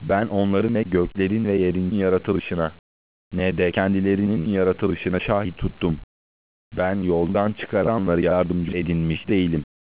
Ben onları ne göklerin ve yerin yaratılışına, ne de kendilerinin yaratılışına şahit tuttum. Ben yoldan çıkaranları yardımcı edinmiş değilim.